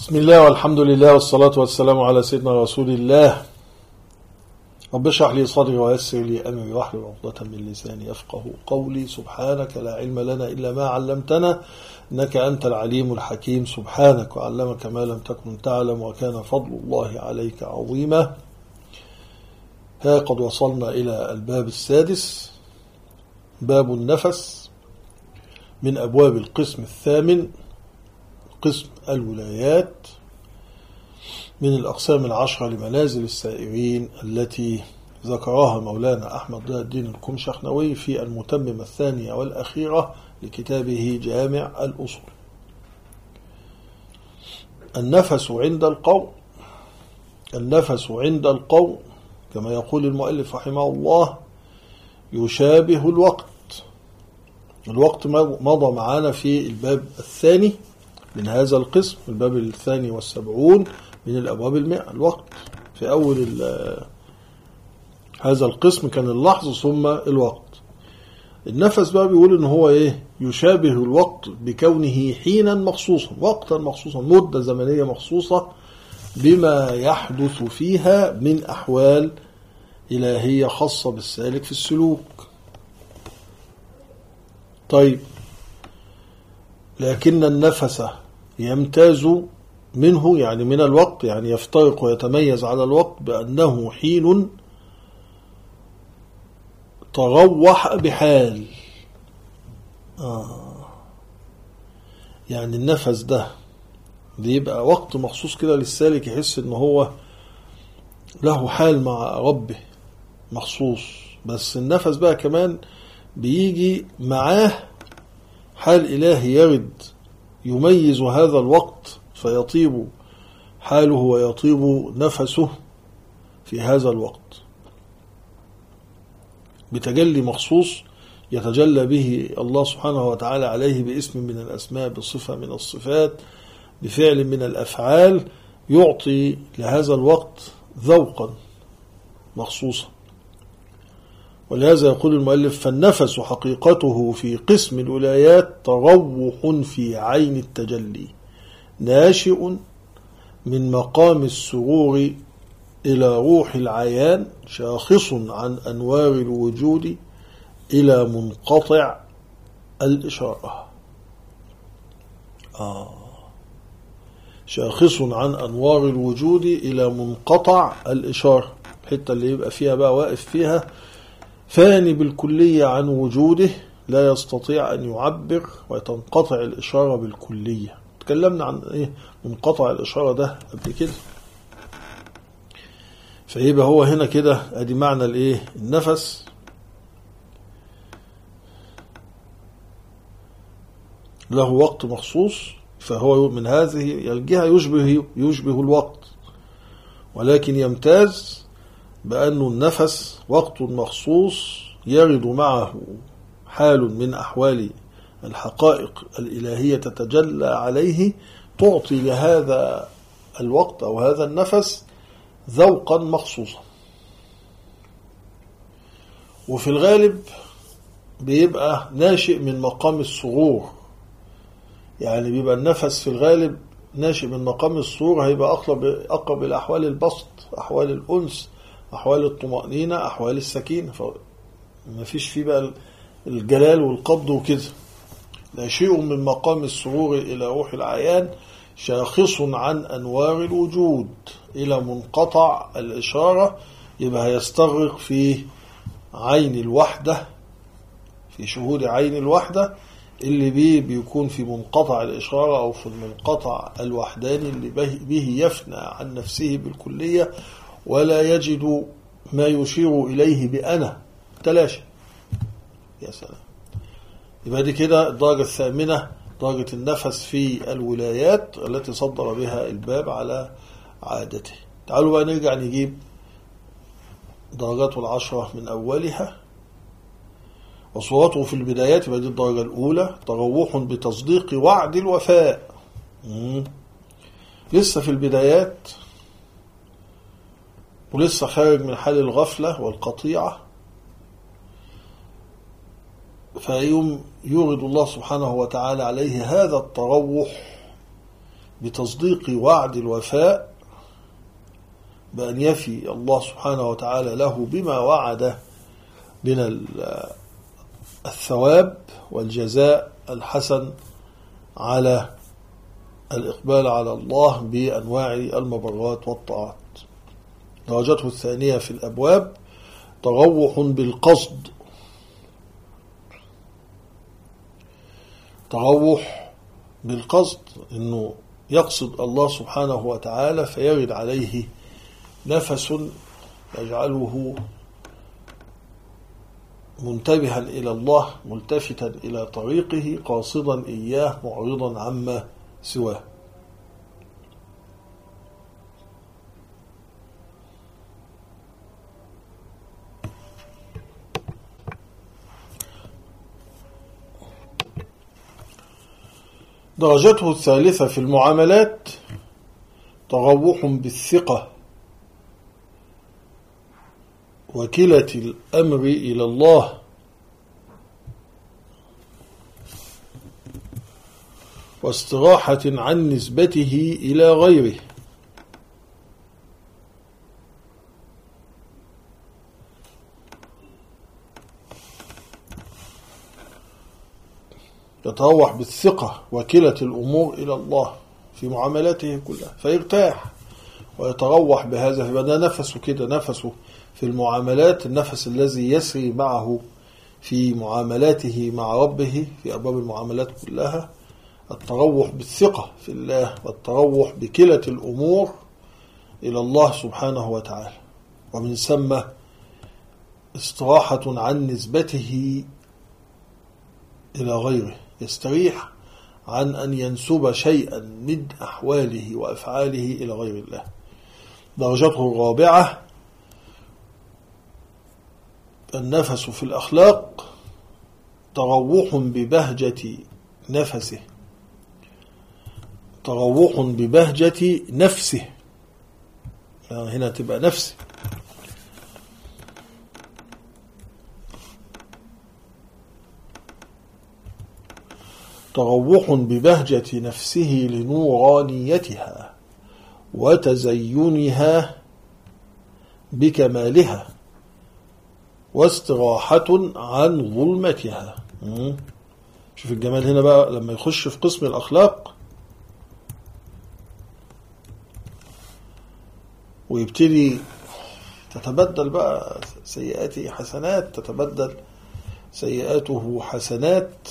بسم الله والحمد لله والصلاة والسلام على سيدنا رسول الله. رب اشرح لي صدري ويسر لي أمري واحلل عقدة من لساني يفقه قولي. سبحانك لا علم لنا إلا ما علمتنا إنك أنت العليم الحكيم. سبحانك وعلمك ما لم تكن تعلم وكان فضل الله عليك عظيما. ها قد وصلنا إلى الباب السادس، باب النفس، من أبواب القسم الثامن، قسم الولايات، من الأقسام العشرة لمنازل السائرين التي ذكرها مولانا أحمد ضياء الدين الكمشخنوي في المتممة الثانية والأخيرة لكتابه جامع الأصول. النفس عند القوم، النفس عند القوم كما يقول المؤلف رحمه الله يشابه الوقت. الوقت مضى معنا في الباب الثاني من هذا القسم، الباب الثاني والسبعون من الأبواب 100. الوقت في أول هذا القسم كان اللحظة ثم الوقت. النفس بقى بيقول إن هو يشابه الوقت بكونه حينا مخصوصا، وقتا مخصوصا، مدة زمنية مخصوصة بما يحدث فيها من أحوال إلهية خاصة بالسالك في السلوك. طيب، لكن النفس يمتاز منه، يعني من الوقت، يعني يفترق ويتميز على الوقت بأنه حين تروح بحال. يعني النفس ده بيبقى وقت مخصوص كده للسالك، يحس ان هو له حال مع ربه مخصوص. بس النفس بقى كمان بيجي معاه حال إلهي يرد يميز هذا الوقت، فيطيب حاله ويطيب نفسه في هذا الوقت بتجلي مخصوص يتجلى به الله سبحانه وتعالى عليه باسم من الأسماء، بصفة من الصفات، بفعل من الأفعال، يعطي لهذا الوقت ذوقا مخصوصا. ولهذا يقول المؤلف: فالنفس حقيقته في قسم الولايات تروح في عين التجلي، ناشئ من مقام السرور إلى روح العيان، شاخص عن أنوار الوجود إلى منقطع الإشارة. شاخص عن أنوار الوجود إلى منقطع الإشارة، الحتة اللي يبقى فيها بقى واقف فيها فاني بالكلية عن وجوده، لا يستطيع أن يعبر وتنقطع الإشارة بالكلية. تكلمنا عن منقطع الإشارة ده قبل كده. فيبقى هو هنا كده ادي معنى النفس له وقت مخصوص، فهو من هذه الجهة يشبه الوقت، ولكن يمتاز بأنه النفس وقت مخصوص يرد معه حال من أحوال الحقائق الإلهية تتجلى عليه، تعطي لهذا الوقت أو هذا النفس ذوقا مخصوصا. وفي الغالب بيبقى ناشئ من مقام السرور، يعني بيبقى النفس في الغالب ناشئ من مقام السرور، هيبقى أقرب إلى أحوال البسط، أحوال الأنس، أحوال الطمأنينة، أحوال السكينة. فما فيش فيه بقى الجلال والقبض وكده. ناشئ من مقام السرور إلى روح العيان، شاخص عن أنوار الوجود إلى منقطع الإشارة. يبقى هيستغرق في عين الوحدة، في شهود عين الوحدة اللي بيكون في منقطع الإشارة أو في المنقطع الوحداني اللي به يفنى عن نفسه بالكلية ولا يجد ما يشير إليه بأنا، تلاشى. يا سلام. يبقى دي كده الدرجة الثامنة، درجة النفس في الولايات التي صدر بها الباب على عادته. تعالوا بقى نرجع نجيب درجاته العشرة من أولها. وصورته في البدايات، يبقى دي الدرجة الأولى، تروح بتصديق وعد الوفاء. لسه في البدايات ولسه خارج من حال الغفلة والقطيعة، فيوم يورد الله سبحانه وتعالى عليه هذا التروح بتصديق وعد الوفاء بأن يفي الله سبحانه وتعالى له بما وعد من الثواب والجزاء الحسن على الإقبال على الله بأنواع المبرات والطاعات. درجته الثانية في الأبواب تروح بالقصد، تروح بالقصد إنه يقصد الله سبحانه وتعالى فيرد عليه نفس يجعله منتبها إلى الله ملتفتا إلى طريقه قاصدا إياه معرضا عما سواه. درجته الثالثة في المعاملات تروح بالثقة وكلة الأمر إلى الله واستراحة عن نسبته إلى غيره. يتروح بالثقة وكلة الأمور إلى الله في معاملاته كلها فيرتاح ويتروح بهذا، فبدأ نفسه كده، نفسه في المعاملات النفس الذي يسري معه في معاملاته مع ربه في أبواب المعاملات كلها، التروح بالثقة في الله والتروح بكلة الأمور إلى الله سبحانه وتعالى، ومن ثم استراحة عن نسبته إلى غيره، يستريح عن أن ينسب شيئا من أحواله وأفعاله إلى غير الله. درجته الرابعة النفس في الأخلاق تروح ببهجة نفسه، تروح ببهجة نفسه، يعني هنا تبقى نفسه، تروح ببهجة نفسه لنورانيتها وتزينها بكمالها واستراحة عن ظلمتها. شوف الجمال هنا بقى لما يخش في قسم الأخلاق ويبتدي تتبدل بقى سيئاته حسنات، تتبدل سيئاته حسنات،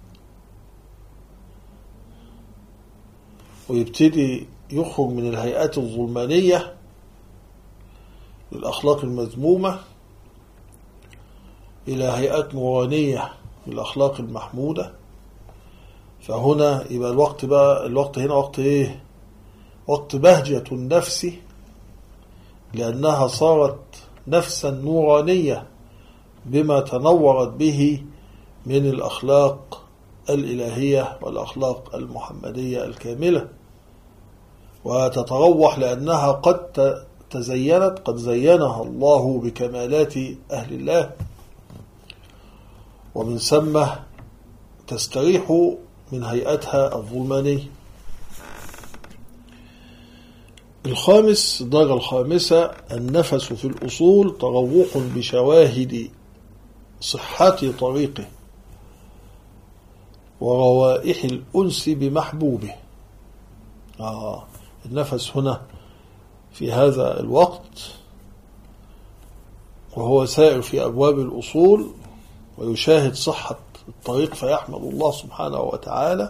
ويبتدي يخرج من الهيئات الظلمانية للأخلاق المذمومة إلى هيئات نورانية للأخلاق المحمودة. فهنا يبقى الوقت هنا وقت إيه؟ وقت بهجة النفس، لأنها صارت نفسا نورانية بما تنورت به من الأخلاق الإلهية والأخلاق المحمدية الكاملة، وتتروح لأنها قد تزينت، قد زينها الله بكمالات أهل الله، ومن ثم تستريح من هيئتها الظلمانية. الخامس، الدرجة الخامسة النفس في الأصول تروح بشواهد صحة طريقه وروائح الأنس بمحبوبه. النفس هنا في هذا الوقت وهو سائر في أبواب الأصول ويشاهد صحة الطريق فيحمد الله سبحانه وتعالى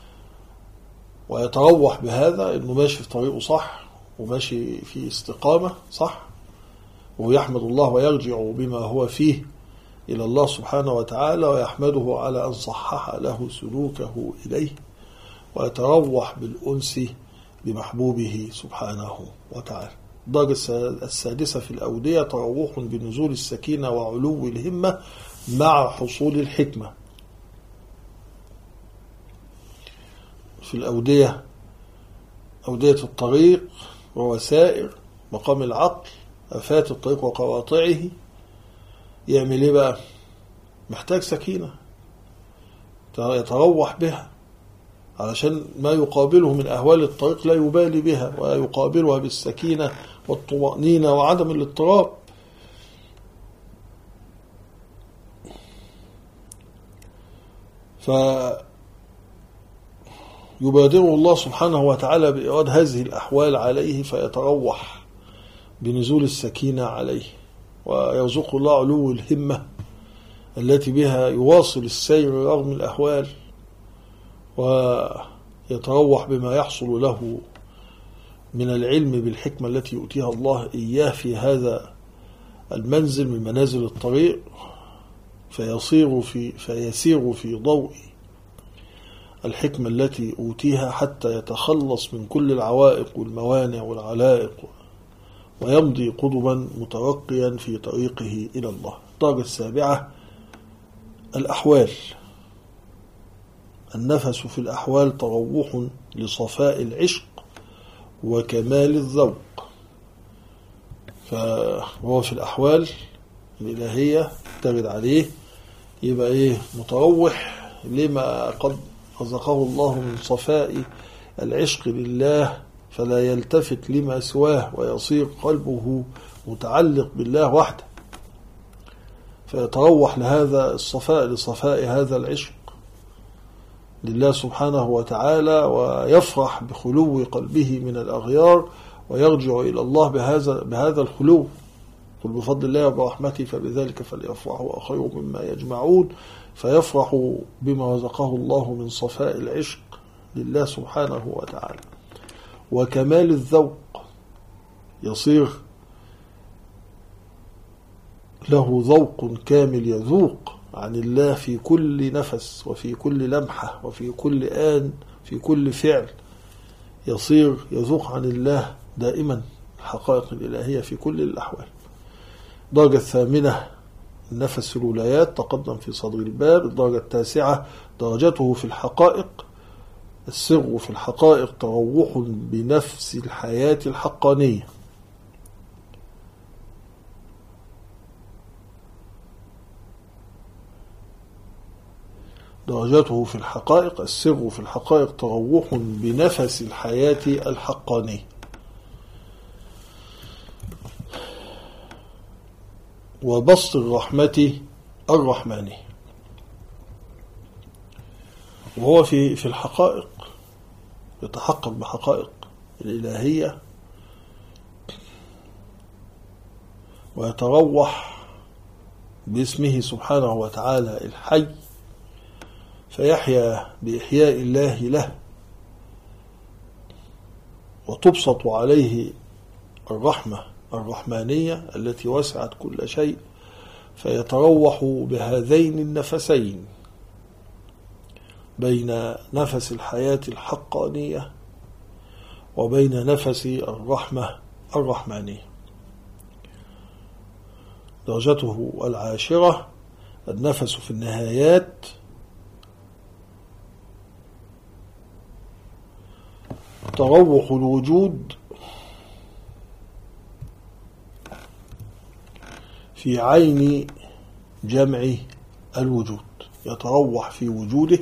ويتروح بهذا إنه ماشي في طريقه صح وماشي في استقامة صح، ويحمد الله ويرجع بما هو فيه إلى الله سبحانه وتعالى ويحمده على أن صحح له سلوكه إليه، ويتروح بالأنس بمحبوبه سبحانه وتعالى. الدرجة السادسة في الأودية تروح بنزول السكينة وعلو الهمة مع حصول الحكمة. في الأودية أودية الطريق ووسائر مقام العقل، آفات الطريق وقواطعه، يعمل ايه بقى؟ محتاج سكينة يتروح بها علشان ما يقابله من أهوال الطريق لا يبالي بها، ويقابلها بالسكينة والطمأنينة وعدم الاضطراب. فيبادر الله سبحانه وتعالى بإيراد هذه الأحوال عليه، فيتروح بنزول السكينة عليه، ويرزق الله علو الهمة التي بها يواصل السير رغم الأهوال، ويتروح بما يحصل له من العلم بالحكمة التي يؤتيها الله إياه في هذا المنزل من منازل الطريق، فيسير في ضوء الحكمة التي أوتيها حتى يتخلص من كل العوائق والموانع والعلائق، ويمضي قدما مترقيا في طريقه إلى الله. الدرجة السابعة الأحوال. النفس في الأحوال تروح لصفاء العشق وكمال الذوق. فهو في الأحوال الإلهية تجد عليه يبقى متروح لما قد رزقه الله من صفاء العشق لله، فلا يلتفت لما سواه، ويصير قلبه متعلق بالله وحده، فيتروح لهذا الصفاء، لصفاء هذا العشق لله سبحانه وتعالى، ويفرح بخلو قلبه من الأغيار، ويرجع إلى الله بهذا الخلو. قل بفضل الله وبرحمته فبذلك فليفرحوا خير مما يجمعون. فيفرح بما رزقه الله من صفاء العشق لله سبحانه وتعالى وكمال الذوق، يصير له ذوق كامل، يذوق عن الله في كل نفس وفي كل لمحة وفي كل آن في كل فعل، يصير يذوق عن الله دائما الحقائق الإلهية في كل الأحوال. الدرجة الثامنة النفس الولايات، تقدم في صدر الباب. الدرجة التاسعة درجته في الحقائق. السر في الحقائق تروح بنفس الحياة الحقانية. درجته في الحقائق، السر في الحقائق تروح بنفس الحياة الحقانية. وبسط الرحمة الرحمانية، وهو في الحقائق يتحقق بحقائق الإلهية، ويتروح باسمه سبحانه وتعالى الحي، فيحيا بإحياء الله له، وتبسط عليه الرحمة الرحمانية التي وسعت كل شيء، فيتروح بهذين النفسين بين نفس الحياة الحقانية وبين نفس الرحمة الرحمانية. درجته العاشرة النفس في النهايات، تروح الوجود في عين جمع الوجود، يتروح في وجوده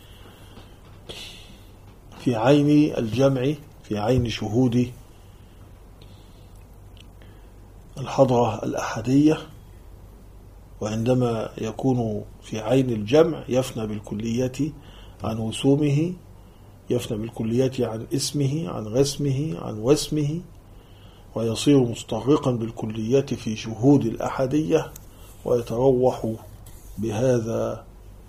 في عين الجمع، في عين شهود الحضرة الأحدية. وعندما يكون في عين الجمع يفنى بالكلية عن وسومه، يفنى بالكلية عن اسمه، عن غسمه، عن وسمه، ويصير مستغرقا بالكلية في شهود الأحدية، ويتروح بهذا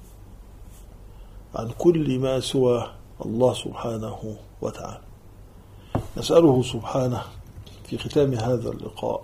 عن كل ما سوى الله سبحانه وتعالى. نسأله سبحانه في ختام هذا اللقاء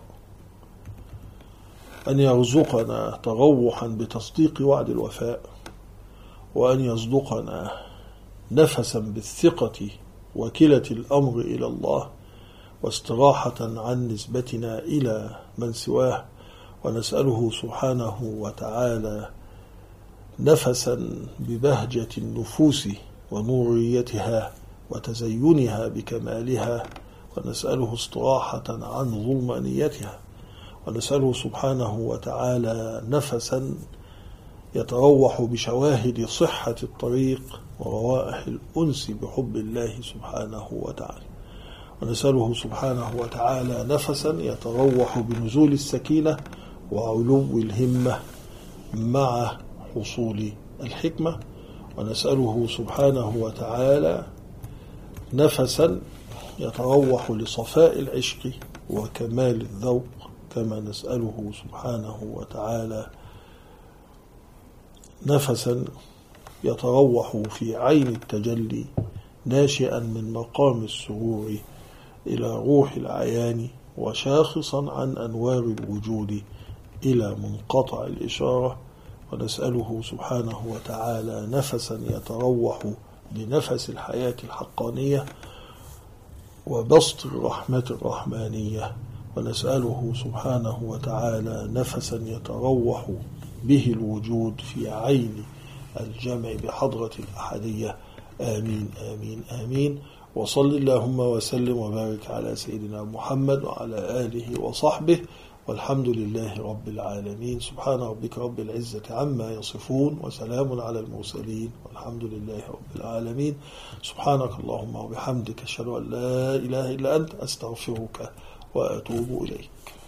أن يرزقنا تروحا بتصديق وعد الوفاء، وأن يصدقنا نفسا بالثقة وكلة الأمر إلى الله، واستراحة عن نسبتنا إلى من سواه. ونسأله سبحانه وتعالى نفسا ببهجة النفوس ونوريتها وتزينها بكمالها، ونسأله استراحة عن ظلمانيتها، ونسأله سبحانه وتعالى نفسا يتروح بشواهد صحة الطريق وروائح الأنس بحب الله سبحانه وتعالى. ونسأله سبحانه وتعالى نفسا يتروح بنزول السكينة وعلو الهمة مع حصول الحكمة. ونسأله سبحانه وتعالى نفسا يتروح لصفاء العشق وكمال الذوق، كما نسأله سبحانه وتعالى نفسا يتروح في عين التجلي ناشئا من مقام السرور إلى روح العيان، وشاخصا عن أنوار الوجود إلى منقطع الإشارة. ونسأله سبحانه وتعالى نفسا يتروح بنفس الحياة الحقانية وبسط الرحمة الرحمانية. ونسأله سبحانه وتعالى نفسا يتروح به الوجود في عين الجمع بحضرة الأحدية. آمين آمين آمين. وصل اللهم وسلم وبارك على سيدنا محمد وعلى آله وصحبه، والحمد لله رب العالمين. سبحان ربك رب العزة عما يصفون، وسلام على المرسلين، والحمد لله رب العالمين. سبحانك اللهم وبحمدك، أشهد أن لا إله إلا أنت، أستغفرك وأتوب إليك.